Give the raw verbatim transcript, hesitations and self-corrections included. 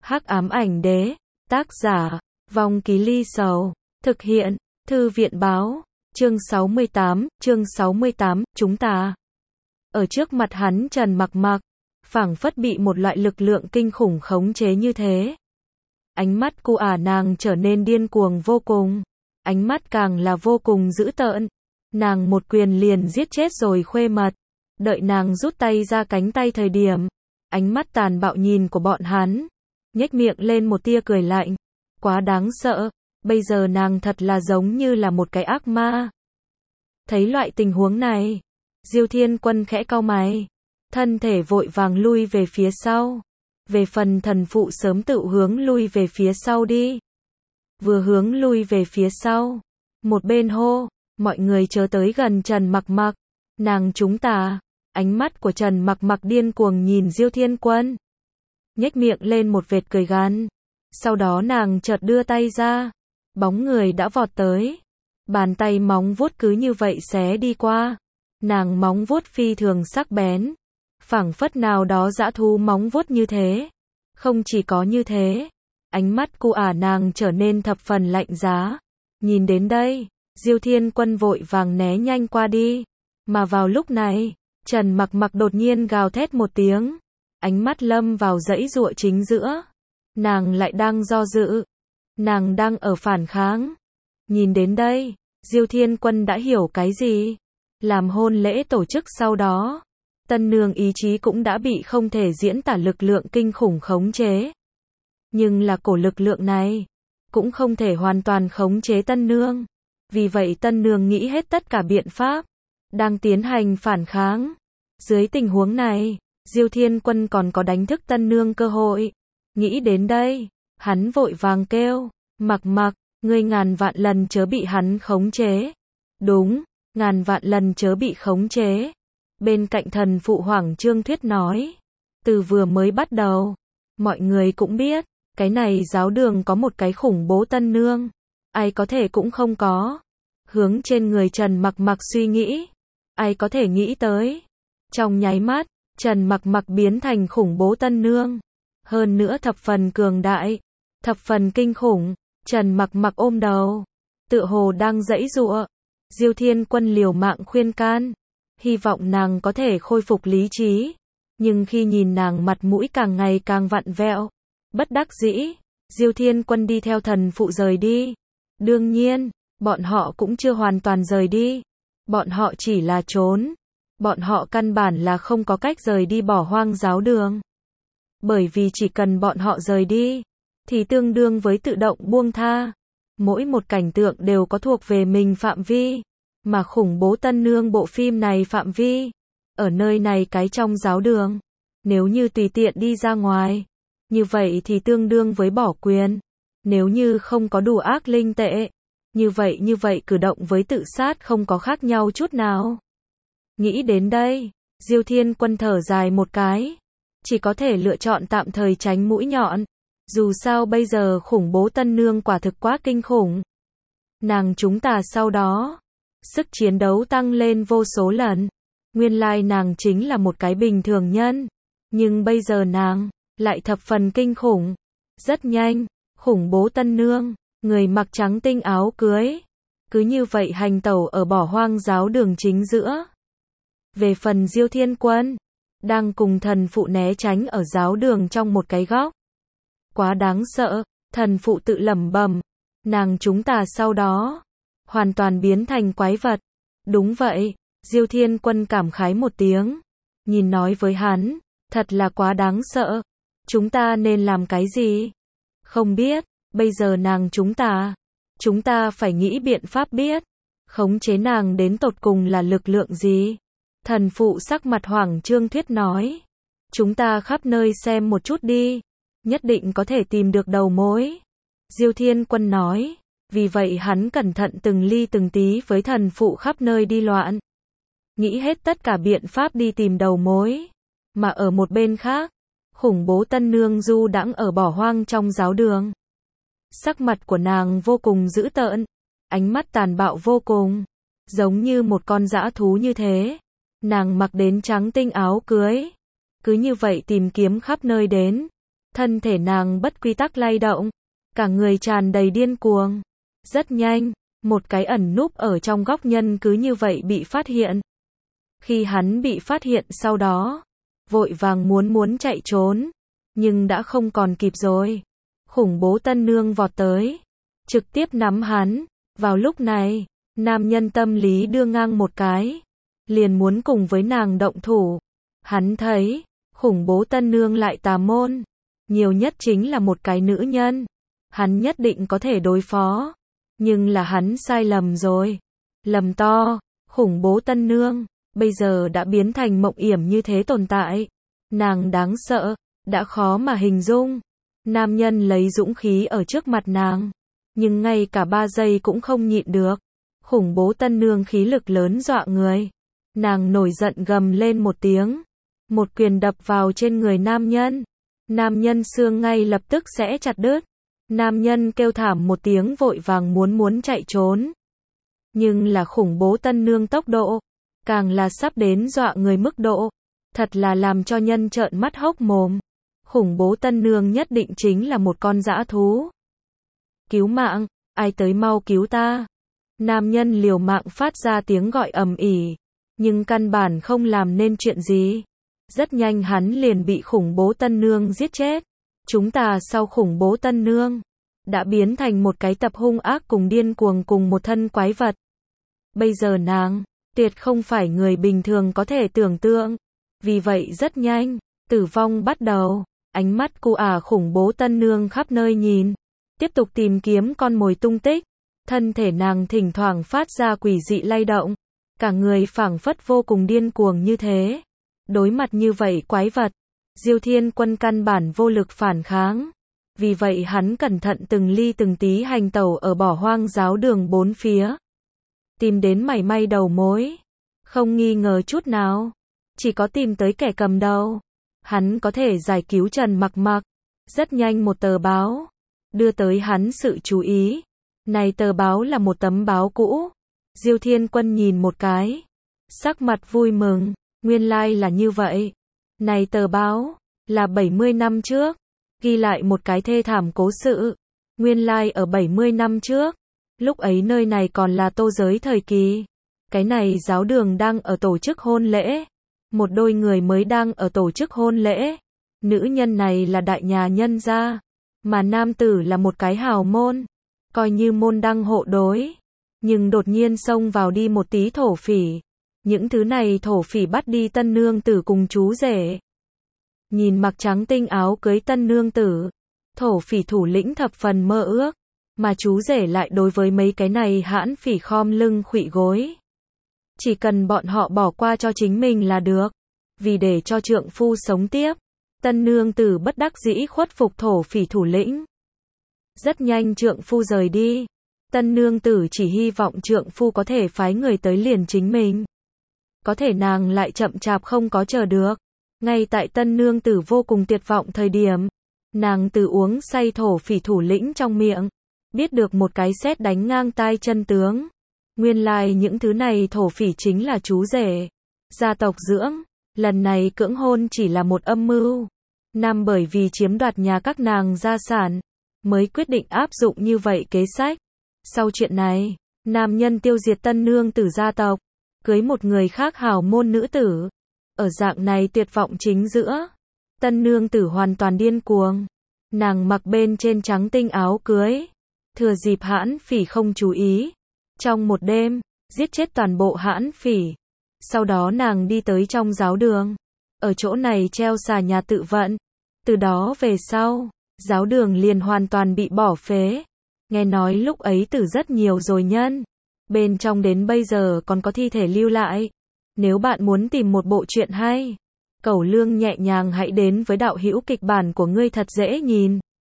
Hắc ám ảnh đế, tác giả, Vong Ký Ly Sầu, thực hiện, Thư viện báo, chương sáu mươi tám, chương sáu mươi tám, chúng ta. Ở trước mặt hắn Trần Mặc Mặc, phảng phất bị một loại lực lượng kinh khủng khống chế như thế. Ánh mắt của ả nàng trở nên điên cuồng vô cùng, ánh mắt càng là vô cùng dữ tợn. Nàng một quyền liền giết chết rồi Khuê Mật. Đợi nàng rút tay ra cánh tay thời điểm, ánh mắt tàn bạo nhìn của bọn hắn, nhếch miệng lên một tia cười lạnh. Quá đáng sợ, bây giờ nàng thật là giống như là một cái ác ma. Thấy loại tình huống này, Diêu Thiên Quân khẽ cau mày, thân thể vội vàng lui về phía sau. Về phần thần phụ sớm tự hướng lui về phía sau đi. Vừa hướng lui về phía sau, một bên hô, mọi người chớ tới gần Trần Mặc Mặc, nàng chúng ta. Ánh mắt của Trần Mặc Mặc điên cuồng nhìn Diêu Thiên Quân, nhếch miệng lên một vệt cười gằn. Sau đó nàng chợt đưa tay ra, bóng người đã vọt tới, bàn tay móng vuốt cứ như vậy xé đi qua. Nàng móng vuốt phi thường sắc bén, phảng phất nào đó dã thú móng vuốt như thế. Không chỉ có như thế, ánh mắt của ả nàng trở nên thập phần lạnh giá. Nhìn đến đây, Diêu Thiên Quân vội vàng né nhanh qua đi, mà vào lúc này, Trần Mặc Mặc đột nhiên gào thét một tiếng, ánh mắt lâm vào dãy giụa chính giữa. Nàng lại đang do dự, nàng đang ở phản kháng. Nhìn đến đây, Diêu Thiên Quân đã hiểu cái gì. Làm hôn lễ tổ chức sau đó, tân nương ý chí cũng đã bị không thể diễn tả lực lượng kinh khủng khống chế. Nhưng là cổ lực lượng này, cũng không thể hoàn toàn khống chế tân nương. Vì vậy tân nương nghĩ hết tất cả biện pháp, đang tiến hành phản kháng. Dưới tình huống này, Diêu Thiên Quân còn có đánh thức tân nương cơ hội. Nghĩ đến đây, hắn vội vàng kêu, Mặc Mặc, ngươi ngàn vạn lần chớ bị hắn khống chế. Đúng, ngàn vạn lần chớ bị khống chế. Bên cạnh thần phụ Hoàng Trương Thuyết nói, từ vừa mới bắt đầu, mọi người cũng biết, cái này giáo đường có một cái khủng bố tân nương, ai có thể cũng không có. Hướng trên người Trần Mặc Mặc suy nghĩ, ai có thể nghĩ tới. Trong nháy mắt, Trần Mặc Mặc biến thành khủng bố tân nương, hơn nữa thập phần cường đại, thập phần kinh khủng. Trần Mặc Mặc ôm đầu, tựa hồ đang giãy giụa. Diêu Thiên Quân liều mạng khuyên can, hy vọng nàng có thể khôi phục lý trí, nhưng khi nhìn nàng mặt mũi càng ngày càng vặn vẹo, bất đắc dĩ, Diêu Thiên Quân đi theo thần phụ rời đi. Đương nhiên, bọn họ cũng chưa hoàn toàn rời đi, bọn họ chỉ là trốn, bọn họ căn bản là không có cách rời đi bỏ hoang giáo đường. Bởi vì chỉ cần bọn họ rời đi, thì tương đương với tự động buông tha. Mỗi một cảnh tượng đều có thuộc về mình phạm vi, mà khủng bố tân nương bộ phim này phạm vi, ở nơi này cái trong giáo đường. Nếu như tùy tiện đi ra ngoài, như vậy thì tương đương với bỏ quyền. Nếu như không có đủ ác linh tệ, như vậy như vậy cử động với tự sát không có khác nhau chút nào. Nghĩ đến đây, Diêu Thiên Quân thở dài một cái, chỉ có thể lựa chọn tạm thời tránh mũi nhọn. Dù sao bây giờ khủng bố tân nương quả thực quá kinh khủng. Nàng chúng ta sau đó, sức chiến đấu tăng lên vô số lần. Nguyên lai nàng chính là một cái bình thường nhân, nhưng bây giờ nàng lại thập phần kinh khủng. Rất nhanh, khủng bố tân nương, người mặc trắng tinh áo cưới, cứ như vậy hành tẩu ở bỏ hoang giáo đường chính giữa. Về phần Diêu Thiên Quân, đang cùng thần phụ né tránh ở giáo đường trong một cái góc. Quá đáng sợ, thần phụ tự lẩm bẩm, nàng chúng ta sau đó, hoàn toàn biến thành quái vật. Đúng vậy, Diêu Thiên Quân cảm khái một tiếng, nhìn nói với hắn, thật là quá đáng sợ, chúng ta nên làm cái gì? Không biết, bây giờ nàng chúng ta, chúng ta phải nghĩ biện pháp biết, khống chế nàng đến tột cùng là lực lượng gì? Thần phụ sắc mặt Hoàng Trương Thuyết nói, chúng ta khắp nơi xem một chút đi, nhất định có thể tìm được đầu mối. Diêu Thiên Quân nói, vì vậy hắn cẩn thận từng ly từng tí với thần phụ khắp nơi đi loạn, nghĩ hết tất cả biện pháp đi tìm đầu mối. Mà ở một bên khác, khủng bố tân nương du đãng ở bỏ hoang trong giáo đường. Sắc mặt của nàng vô cùng dữ tợn, ánh mắt tàn bạo vô cùng, giống như một con dã thú như thế. Nàng mặc đến trắng tinh áo cưới, cứ như vậy tìm kiếm khắp nơi đến, thân thể nàng bất quy tắc lay động, cả người tràn đầy điên cuồng. Rất nhanh, một cái ẩn núp ở trong góc nhân cứ như vậy bị phát hiện. Khi hắn bị phát hiện sau đó, vội vàng muốn muốn chạy trốn, nhưng đã không còn kịp rồi. Khủng bố tân nương vọt tới, trực tiếp nắm hắn. Vào lúc này, nam nhân tâm lý đưa ngang một cái, liền muốn cùng với nàng động thủ. Hắn thấy, khủng bố tân nương lại tà môn, nhiều nhất chính là một cái nữ nhân. Hắn nhất định có thể đối phó, nhưng là hắn sai lầm rồi. Lầm to, khủng bố tân nương, bây giờ đã biến thành mộng yểm như thế tồn tại. Nàng đáng sợ, đã khó mà hình dung. Nam nhân lấy dũng khí ở trước mặt nàng, nhưng ngay cả ba giây cũng không nhịn được. Khủng bố tân nương khí lực lớn dọa người. Nàng nổi giận gầm lên một tiếng, một quyền đập vào trên người nam nhân. Nam nhân xương ngay lập tức sẽ chặt đứt. Nam nhân kêu thảm một tiếng vội vàng muốn muốn chạy trốn. Nhưng là khủng bố tân nương tốc độ, càng là sắp đến dọa người mức độ. Thật là làm cho nhân trợn mắt hốc mồm. Khủng bố tân nương nhất định chính là một con dã thú. Cứu mạng, ai tới mau cứu ta. Nam nhân liều mạng phát ra tiếng gọi ầm ĩ, nhưng căn bản không làm nên chuyện gì. Rất nhanh hắn liền bị khủng bố tân nương giết chết. Chúng ta sau khủng bố tân nương, đã biến thành một cái tập hung ác cùng điên cuồng cùng một thân quái vật. Bây giờ nàng, tuyệt không phải người bình thường có thể tưởng tượng. Vì vậy rất nhanh, tử vong bắt đầu. Ánh mắt cu ả khủng bố tân nương khắp nơi nhìn, tiếp tục tìm kiếm con mồi tung tích. Thân thể nàng thỉnh thoảng phát ra quỷ dị lay động, cả người phảng phất vô cùng điên cuồng như thế. Đối mặt như vậy quái vật, Diêu Thiên Quân căn bản vô lực phản kháng. Vì vậy hắn cẩn thận từng ly từng tí hành tẩu ở bỏ hoang giáo đường bốn phía, tìm đến mảy may đầu mối. Không nghi ngờ chút nào, chỉ có tìm tới kẻ cầm đầu, hắn có thể giải cứu Trần Mặc Mặc. Rất nhanh một tờ báo đưa tới hắn sự chú ý. Này tờ báo là một tấm báo cũ. Diêu Thiên Quân nhìn một cái, sắc mặt vui mừng, nguyên lai like là như vậy. Này tờ báo là bảy mươi năm trước, ghi lại một cái thê thảm cố sự. Nguyên lai like ở bảy mươi năm trước, lúc ấy nơi này còn là Tô giới thời kỳ. Cái này giáo đường đang ở tổ chức hôn lễ. Một đôi người mới đang ở tổ chức hôn lễ. Nữ nhân này là đại nhà nhân gia, mà nam tử là một cái hào môn, coi như môn đăng hộ đối. Nhưng đột nhiên xông vào đi một tí thổ phỉ. Những thứ này thổ phỉ bắt đi tân nương tử cùng chú rể. Nhìn mặc trắng tinh áo cưới tân nương tử, thổ phỉ thủ lĩnh thập phần mơ ước, mà chú rể lại đối với mấy cái này hãn phỉ khom lưng khuỵu gối. Chỉ cần bọn họ bỏ qua cho chính mình là được. Vì để cho trượng phu sống tiếp, tân nương tử bất đắc dĩ khuất phục thổ phỉ thủ lĩnh. Rất nhanh trượng phu rời đi. Tân nương tử chỉ hy vọng trượng phu có thể phái người tới liền chính mình. Có thể nàng lại chậm chạp không có chờ được. Ngay tại tân nương tử vô cùng tuyệt vọng thời điểm, nàng từ uống say thổ phỉ thủ lĩnh trong miệng, biết được một cái sét đánh ngang tai chân tướng. Nguyên lai like những thứ này thổ phỉ chính là chú rể, gia tộc dưỡng. Lần này cưỡng hôn chỉ là một âm mưu. Nam bởi vì chiếm đoạt nhà các nàng gia sản, mới quyết định áp dụng như vậy kế sách. Sau chuyện này, nam nhân tiêu diệt tân nương tử gia tộc, cưới một người khác hào môn nữ tử. Ở dạng này tuyệt vọng chính giữa, tân nương tử hoàn toàn điên cuồng. Nàng mặc bên trên trắng tinh áo cưới, thừa dịp hãn phỉ không chú ý, trong một đêm, giết chết toàn bộ hãn phỉ. Sau đó nàng đi tới trong giáo đường, ở chỗ này treo xà nhà tự vận. Từ đó về sau, giáo đường liền hoàn toàn bị bỏ phế. Nghe nói lúc ấy tử rất nhiều rồi nhân. Bên trong đến bây giờ còn có thi thể lưu lại. Nếu bạn muốn tìm một bộ truyện hay, cẩu lương nhẹ nhàng hãy đến với đạo hữu kịch bản của ngươi thật dễ nhìn.